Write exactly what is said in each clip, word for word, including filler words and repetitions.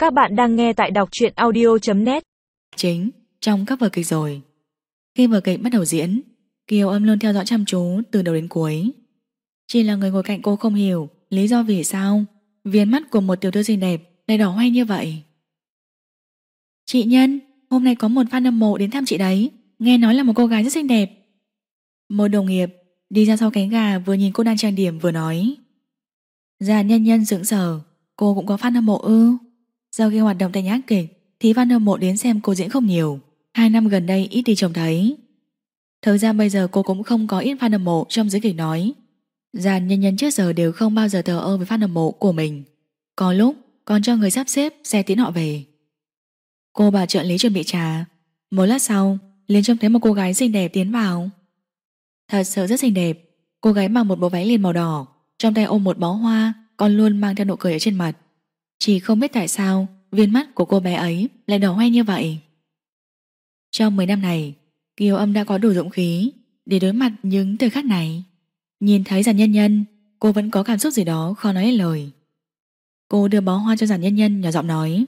Các bạn đang nghe tại đọc truyện audio chấm net. Chính trong các vở kịch rồi. Khi vở kịch bắt đầu diễn, Kiều Âm luôn theo dõi chăm chú từ đầu đến cuối. Chỉ là người ngồi cạnh cô không hiểu lý do vì sao viền mắt của một tiểu thư xinh đẹp lại đỏ hoe như vậy. Chị Nhân, hôm nay có một fan hâm mộ đến thăm chị đấy, nghe nói là một cô gái rất xinh đẹp. Một đồng nghiệp đi ra sau cánh gà vừa nhìn cô đang trang điểm vừa nói. Già Nhân Nhân sững sờ, cô cũng có fan hâm mộ ư? Sau khi hoạt động tại nhà hát kịch thì fan hâm mộ đến xem cô diễn không nhiều, hai năm gần đây ít đi trông thấy. Thực ra bây giờ cô cũng không có ít fan hâm mộ trong giới kịch nói. Già Nhân Nhân trước giờ đều không bao giờ thờ ơ với fan hâm mộ của mình, có lúc còn cho người sắp xếp xe tiễn họ về. Cô bảo trợ lý chuẩn bị trà. Một lát sau liền trông thấy một cô gái xinh đẹp tiến vào. Thật sự rất xinh đẹp. Cô gái mặc một bộ váy liền màu đỏ, trong tay ôm một bó hoa, còn luôn mang theo nụ cười ở trên mặt. Chỉ không biết tại sao viên mắt của cô bé ấy lại đỏ hoe như vậy. Trong mười năm này, Kiều Âm đã có đủ dũng khí để đối mặt những thời khắc này. Nhìn thấy Giản Nhân Nhân, cô vẫn có cảm xúc gì đó khó nói lên lời. Cô đưa bó hoa cho Giản Nhân Nhân, nhỏ giọng nói: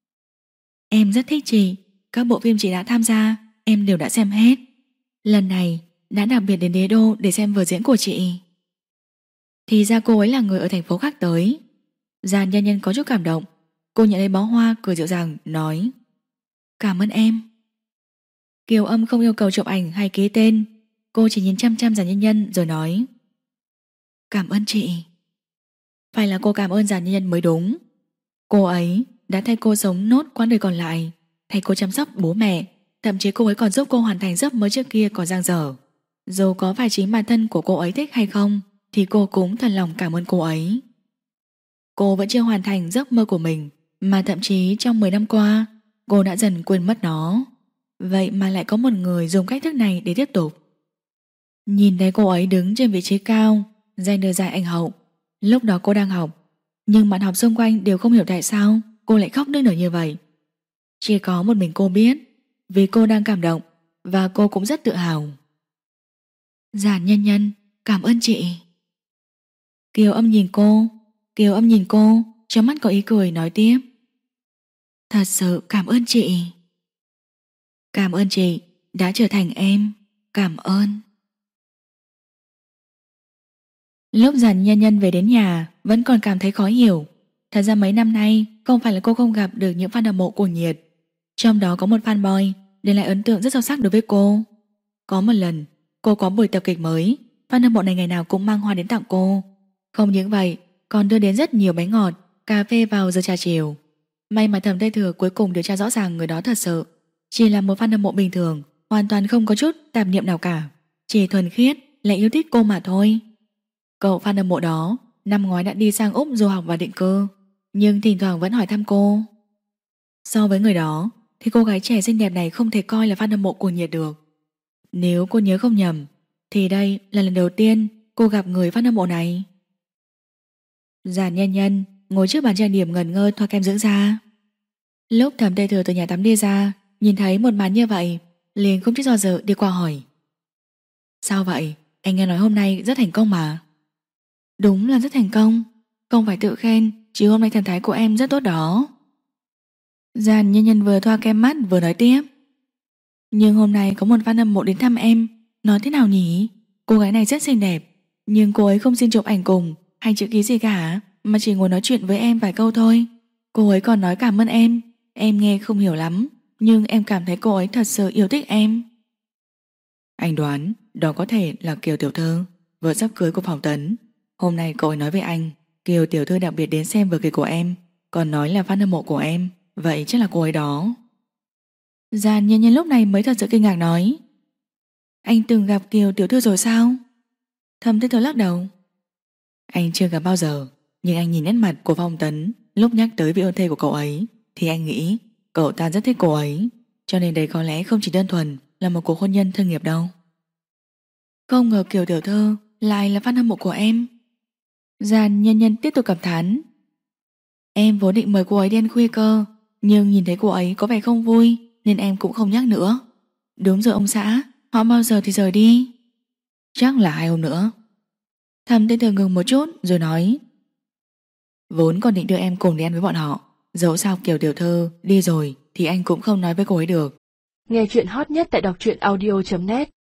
Em rất thích chị, các bộ phim chị đã tham gia em đều đã xem hết. Lần này đã đặc biệt đến Đế Đô để xem vở diễn của chị. Thì ra cô ấy là người ở thành phố khác tới. Giản Nhân Nhân có chút cảm động. Cô nhận lấy bó hoa cười dịu dàng nói: Cảm ơn em. Kiều Âm không yêu cầu chụp ảnh hay ký tên. Cô chỉ nhìn chăm chăm Giản Nhân Nhân rồi nói: Cảm ơn chị. Phải là cô cảm ơn Giản Nhân Nhân mới đúng. Cô ấy đã thay cô sống nốt quãng đời còn lại, thay cô chăm sóc bố mẹ, thậm chí cô ấy còn giúp cô hoàn thành giấc mơ trước kia còn dang dở. Dù có phải chính bản thân của cô ấy thích hay không thì cô cũng thật lòng cảm ơn cô ấy. Cô vẫn chưa hoàn thành giấc mơ của mình, mà thậm chí trong mười năm qua cô đã dần quên mất nó. Vậy mà lại có một người dùng cách thức này để tiếp tục. Nhìn thấy cô ấy đứng trên vị trí cao, giành được giải Ảnh hậu. Lúc đó cô đang học, nhưng bạn học xung quanh đều không hiểu tại sao cô lại khóc nức nở như vậy. Chỉ có một mình cô biết, vì cô đang cảm động và cô cũng rất tự hào. Giản Nhân Nhân, cảm ơn chị. Kiều Âm nhìn cô, Kiều Âm nhìn cô, trong mắt có ý cười nói tiếp: Thật sự cảm ơn chị. Cảm ơn chị đã trở thành em. Cảm ơn. Lúc Giản Nhân Nhân về đến nhà vẫn còn cảm thấy khó hiểu. Thật ra mấy năm nay không phải là cô không gặp được những fan hâm mộ cuồng nhiệt, trong đó có một fanboy để lại ấn tượng rất sâu sắc đối với cô. Có một lần cô có buổi tập kịch mới, fan hâm mộ này ngày nào cũng mang hoa đến tặng cô. Không những vậy, còn đưa đến rất nhiều bánh ngọt, cà phê vào giờ trà chiều. May mà Thẩm Tây Thừa cuối cùng điều tra rõ ràng người đó thật sự chỉ là một fan hâm mộ bình thường, hoàn toàn không có chút tạp niệm nào cả, chỉ thuần khiết lại yêu thích cô mà thôi. Cậu fan hâm mộ đó năm ngoái đã đi sang Úc du học và định cư, nhưng thỉnh thoảng vẫn hỏi thăm cô. So với người đó thì cô gái trẻ xinh đẹp này không thể coi là fan hâm mộ cuồng nhiệt được. Nếu cô nhớ không nhầm thì đây là lần đầu tiên cô gặp người fan hâm mộ này. Giản Nhân Nhân ngồi trước bàn trang điểm ngẩn ngơ thoa kem dưỡng da. Lúc Thẩm Tây Thừa từ nhà tắm đi ra, nhìn thấy một màn như vậy, liền không chút do dự đi qua hỏi: Sao vậy? Anh nghe nói hôm nay rất thành công mà. Đúng là rất thành công, không phải tự khen, chứ hôm nay thần thái của em rất tốt đó. Giản Nhân Nhân vừa thoa kem mắt vừa nói tiếp: Nhưng hôm nay có một fan hâm mộ đến thăm em. Nói thế nào nhỉ? Cô gái này rất xinh đẹp, nhưng cô ấy không xin chụp ảnh cùng hay chữ ký gì cả, mà chỉ ngồi nói chuyện với em vài câu thôi. Cô ấy còn nói cảm ơn em. Em nghe không hiểu lắm, nhưng em cảm thấy cô ấy thật sự yêu thích em. Anh đoán đó có thể là Kiều tiểu thư, vợ sắp cưới của Phòng Tấn. Hôm nay cậu ấy nói với anh Kiều tiểu thư đặc biệt đến xem vở kịch của em, còn nói là fan hâm mộ của em. Vậy chắc là cô ấy đó. Giản Nhân Nhân lúc này mới thật sự kinh ngạc nói: Anh từng gặp Kiều tiểu thư rồi sao? Thẩm Tây Thừa lắc đầu: Anh chưa gặp bao giờ, nhưng anh nhìn nét mặt của Phong Tấn lúc nhắc tới vị hôn thê của cậu ấy thì anh nghĩ cậu ta rất thích cô ấy, cho nên đây có lẽ không chỉ đơn thuần là một cuộc hôn nhân thương nghiệp đâu. Không ngờ Kiều tiểu thư lại là fan hâm mộ của em. Giản Nhân Nhân tiếp tục cảm thán: Em vốn định mời cô ấy đi ăn khuya cơ, nhưng nhìn thấy cô ấy có vẻ không vui nên em cũng không nhắc nữa. Đúng rồi ông xã, họ bao giờ thì rời đi? Chắc là hai hôm nữa. Thẩm Tây Thừa ngừng một chút rồi nói: Vốn còn định đưa em cùng đi ăn với bọn họ, Dẫu sao Kiều tiểu thư đi rồi thì anh cũng không nói với cô ấy được. Nghe chuyện hot nhất tại đọc truyện audio chấm net.